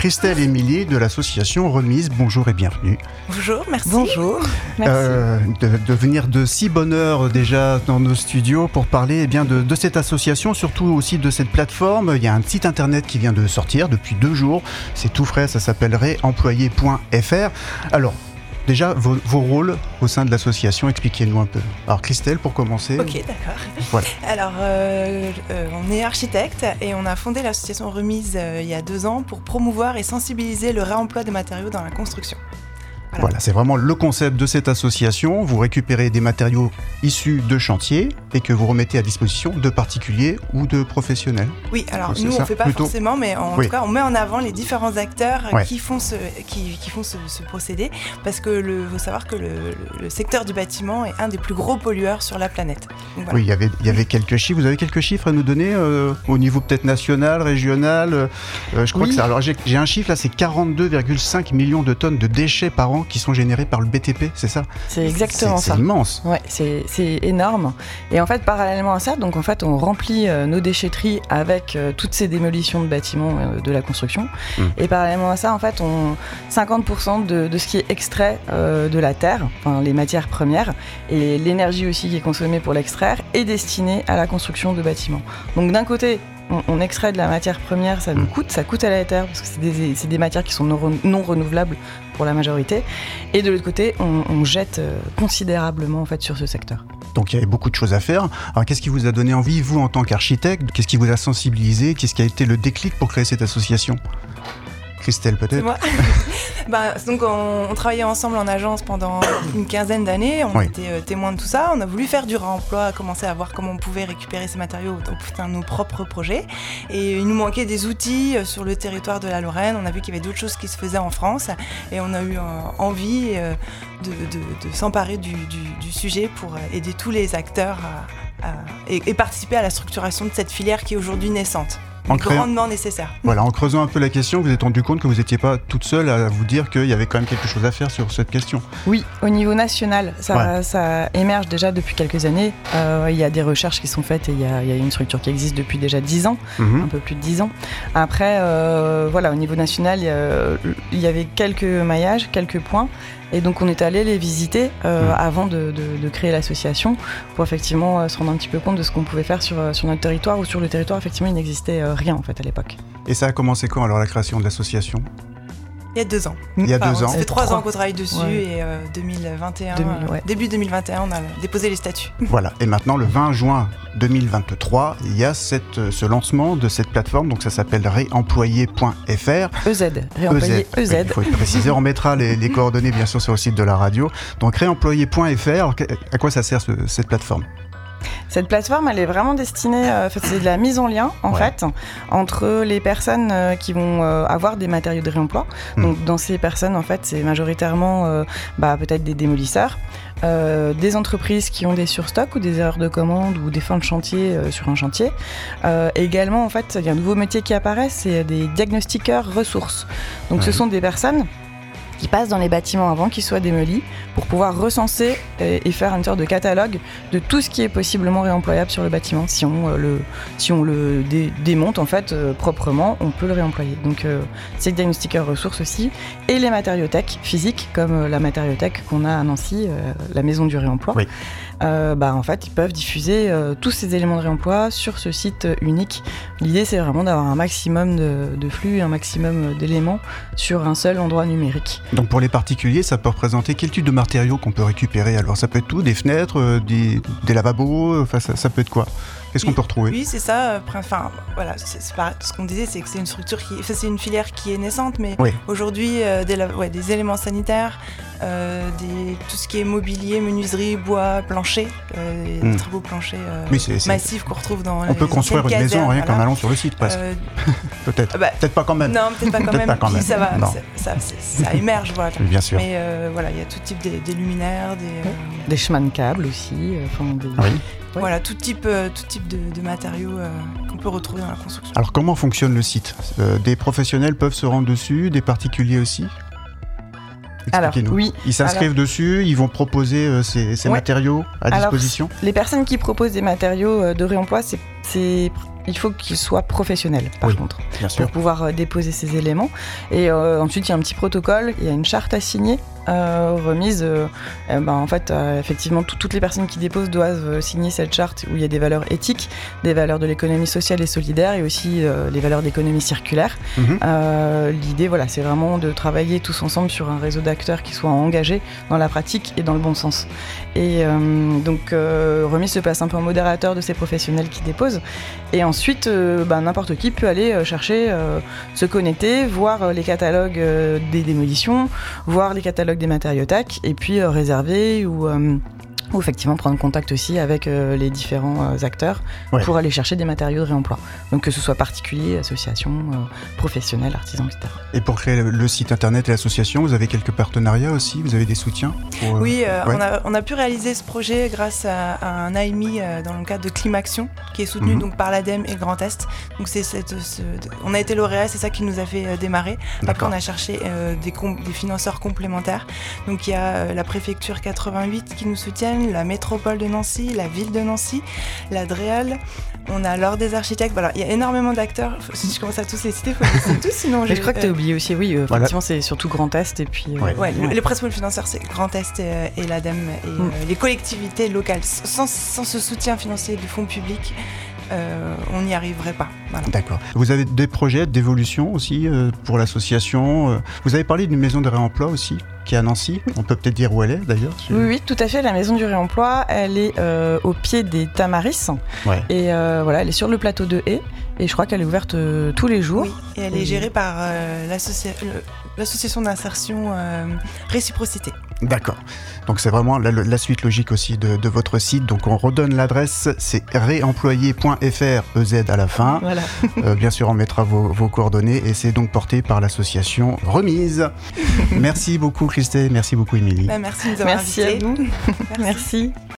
Christelle Émilie de l'association Remise. Bonjour et bienvenue. Bonjour, merci. Bonjour, merci. De venir de si bonne heure déjà dans nos studios pour parler de cette association, surtout aussi de cette plateforme. Il y a un site internet qui vient de sortir depuis 2 jours. C'est tout frais, ça s'appelle réemployer.fr. Alors, déjà, vos rôles au sein de l'association, expliquez-nous un peu. Alors Christelle, pour commencer. Ok, d'accord. Voilà. Alors, on est architecte et on a fondé l'association Remise il y a 2 ans pour promouvoir et sensibiliser le réemploi des matériaux dans la construction. Voilà, c'est vraiment le concept de cette association. Vous récupérez des matériaux issus de chantiers et que vous remettez à disposition de particuliers ou de professionnels. Oui, alors c'est nous on ça, ne fait pas plutôt. Forcément, mais en tout cas on met en avant les différents acteurs qui font ce procédé, parce que faut savoir que le secteur du bâtiment est un des plus gros pollueurs sur la planète. Donc, voilà. Oui, il y avait quelques chiffres. Vous avez quelques chiffres à nous donner au niveau peut-être national, régional je crois que ça. Alors j'ai un chiffre là, c'est 42,5 millions de tonnes de déchets par an qui sont générés par le BTP, c'est ça ? C'est exactement ça. C'est immense. Ouais, c'est énorme. Et en fait, parallèlement à ça, donc en fait, on remplit nos déchetteries avec toutes ces démolitions de bâtiments de la construction. Et parallèlement à ça, en fait, 50% de ce qui est extrait de la terre, enfin les matières premières, et l'énergie aussi qui est consommée pour l'extraire, est destinée à la construction de bâtiments. Donc d'un côté, on extrait de la matière première, ça coûte à la terre, parce que c'est des matières qui sont non renouvelables pour la majorité. Et de l'autre côté, on jette considérablement en fait, sur ce secteur. Donc il y avait beaucoup de choses à faire. Alors qu'est-ce qui vous a donné envie, vous, en tant qu'architecte ? Qu'est-ce qui vous a sensibilisé ? Qu'est-ce qui a été le déclic pour créer cette association ? Christelle, peut-être ? C'est moi. Donc on travaillait ensemble en agence pendant une 15aine d'années, on était témoins de tout ça, on a voulu faire du réemploi, commencer à voir comment on pouvait récupérer ces matériaux dans nos propres projets, et il nous manquait des outils sur le territoire de la Lorraine. On a vu qu'il y avait d'autres choses qui se faisaient en France et on a eu envie de s'emparer du sujet pour aider tous les acteurs et participer à la structuration de cette filière qui est aujourd'hui naissante. Grandement nécessaire. Voilà, en creusant un peu la question, vous vous êtes rendu compte que vous n'étiez pas toute seule à vous dire qu'il y avait quand même quelque chose à faire sur cette question. Oui, au niveau national, ça émerge déjà depuis quelques années. Il y a des recherches qui sont faites et il y a une structure qui existe depuis déjà 10 ans, un peu plus de 10 ans. Après, au niveau national, il y avait quelques maillages, quelques points. Et donc on est allé les visiter avant de créer l'association pour effectivement se rendre un petit peu compte de ce qu'on pouvait faire sur notre territoire, où sur le territoire effectivement il n'existait rien en fait à l'époque. Et ça a commencé quand alors la création de l'association ? Il y a 2 ans. Il y a 2 ans. Ça fait 3 ans qu'on travaille dessus et 2021, début 2021, on a déposé les statuts. Voilà, et maintenant le 20 juin 2023, il y a ce lancement de cette plateforme, donc ça s'appelle réemployer.fr. Réemployer EZ. Il faut préciser, on mettra les coordonnées bien sûr sur le site de la radio. Donc réemployer.fr, alors à quoi ça sert cette plateforme ? Cette plateforme, elle est vraiment destinée, c'est de la mise en lien en fait entre les personnes qui vont avoir des matériaux de réemploi. Donc dans ces personnes en fait, c'est majoritairement peut-être des démolisseurs, des entreprises qui ont des surstocks ou des erreurs de commande ou des fins de chantier sur un chantier. Également en fait, il y a un nouveau métier qui apparaît, c'est des diagnostiqueurs ressources. Donc ce sont des personnes qui passent dans les bâtiments avant qu'ils soient démolis pour pouvoir recenser et faire une sorte de catalogue de tout ce qui est possiblement réemployable sur le bâtiment. Si on le démonte en fait proprement, on peut le réemployer. Donc c'est le diagnostiqueur ressources aussi, et les matériothèques physiques comme la matériothèque qu'on a à Nancy, la maison du réemploi. Oui. En fait, ils peuvent diffuser tous ces éléments de réemploi sur ce site unique. L'idée, c'est vraiment d'avoir un maximum de flux, un maximum d'éléments sur un seul endroit numérique. Donc pour les particuliers, ça peut représenter quel type de matériaux qu'on peut récupérer ? Alors ça peut être tout, des fenêtres, des lavabos, ça peut être quoi ? Qu'est-ce qu'on peut retrouver ? Oui, c'est ça. Voilà, ce qu'on disait, c'est que c'est une structure c'est une filière qui est naissante, mais aujourd'hui, des éléments sanitaires, tout ce qui est mobilier, menuiserie, bois, plancher, des travaux planchers massifs qu'on retrouve dans les. On peut construire une maison rien qu'en allant sur le site, presque. Peut-être. Peut-être pas quand même. Non, peut-être pas quand même. Ça va, ça émerge, voilà. Bien sûr. Mais il y a tout type des luminaires, des chemins de câbles aussi. Voilà, tout type de matériaux qu'on peut retrouver dans la construction. Alors comment fonctionne le site ? Des professionnels peuvent se rendre dessus, des particuliers aussi ? Expliquez-nous. Alors, oui. Ils s'inscrivent dessus, ils vont proposer ces matériaux à disposition ? Les personnes qui proposent des matériaux de réemploi, c'est il faut qu'il soit professionnel, par contre, pour pouvoir déposer ces éléments. Et ensuite, il y a un petit protocole, il y a une charte à signer, remise. En fait, effectivement, toutes les personnes qui déposent doivent signer cette charte où il y a des valeurs éthiques, des valeurs de l'économie sociale et solidaire et aussi les valeurs d'économie circulaire. L'idée, voilà, c'est vraiment de travailler tous ensemble sur un réseau d'acteurs qui soient engagés dans la pratique et dans le bon sens. Et donc, remise se place un peu en modérateur de ces professionnels qui déposent. Et ensuite, n'importe qui peut aller chercher, se connecter, voir les catalogues des démolitions, voir les catalogues des matériaux TAC, et puis réserver ou effectivement prendre contact aussi avec les différents acteurs pour aller chercher des matériaux de réemploi. Donc que ce soit particuliers, associations, professionnels, artisans, etc. Et pour créer le site internet et l'association, vous avez quelques partenariats aussi? Vous avez des soutiens Oui, on a pu réaliser ce projet grâce à un AMI dans le cadre de Climaction, qui est soutenu donc par l'ADEME et le Grand Est. Donc on a été lauréat, c'est ça qui nous a fait démarrer. Après, on a cherché des financeurs complémentaires. Donc il y a la préfecture 88 qui nous soutiennent, la métropole de Nancy, la ville de Nancy, la DREAL, on a l'Ordre des architectes. Voilà, il y a énormément d'acteurs. Si je commence à tous les citer, il faut les citer tous, sinon je crois que tu as oublié aussi, effectivement, c'est surtout Grand Est et puis... les principaux financeurs, c'est Grand Est et l'ADEME et les collectivités locales. Sans ce soutien financier du fonds public, on n'y arriverait pas. Voilà. D'accord. Vous avez des projets d'évolution aussi pour l'association. Vous avez parlé d'une maison de réemploi aussi, qui est à Nancy. On peut peut-être dire où elle est d'ailleurs. Oui, tout à fait. La maison du réemploi, elle est au pied des Tamaris. Et elle est sur le plateau de Haye. Et je crois qu'elle est ouverte tous les jours. Oui, et elle est gérée par l'association d'insertion Réciprocité. D'accord. Donc c'est vraiment la suite logique aussi de votre site. Donc on redonne l'adresse, c'est réemployé.fr, EZ à la fin. Voilà. Bien sûr, on mettra vos coordonnées et c'est donc porté par l'association Remise. Merci beaucoup Christelle, merci beaucoup Émilie. Merci de nous avoir invités. Merci à vous. Merci.